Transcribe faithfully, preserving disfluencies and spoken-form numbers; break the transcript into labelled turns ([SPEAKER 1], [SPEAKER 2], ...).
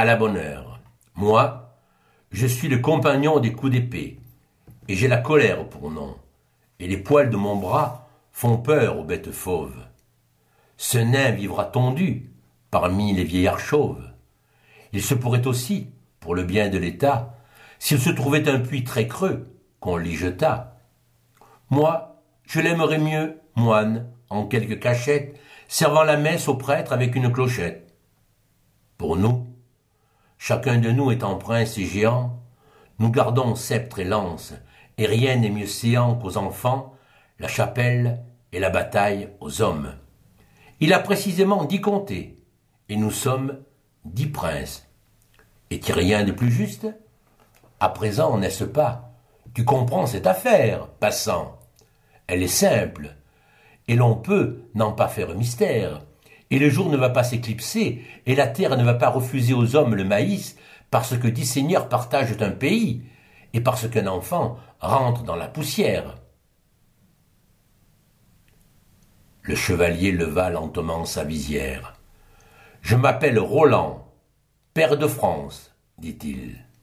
[SPEAKER 1] à la bonne heure. Moi, je suis le compagnon des coups d'épée, et j'ai la colère pour nom, et les poils de mon bras font peur aux bêtes fauves. Ce nain vivra tondu parmi les vieillards chauves. Il se pourrait aussi, pour le bien de l'État, s'il se trouvait un puits très creux, qu'on l'y jetât. Moi, je l'aimerais mieux, moine, en quelque cachette, servant la messe au prêtre avec une clochette. Pour nous, chacun de nous étant prince et géant, nous gardons sceptre et lance, et rien n'est mieux séant qu'aux enfants la chapelle et la bataille aux hommes. Il a précisément dix comtés, et nous sommes dix princes. Est-il rien de plus juste? À présent, n'est-ce pas? Tu comprends cette affaire, passant. Elle est simple, et l'on peut n'en pas faire mystère, et le jour ne va pas s'éclipser, et la terre ne va pas refuser aux hommes le maïs, parce que dix seigneurs partagent un pays, et parce qu'un enfant rentre dans la poussière. Le chevalier leva lentement sa visière. « Je m'appelle Roland, père de France, dit-il.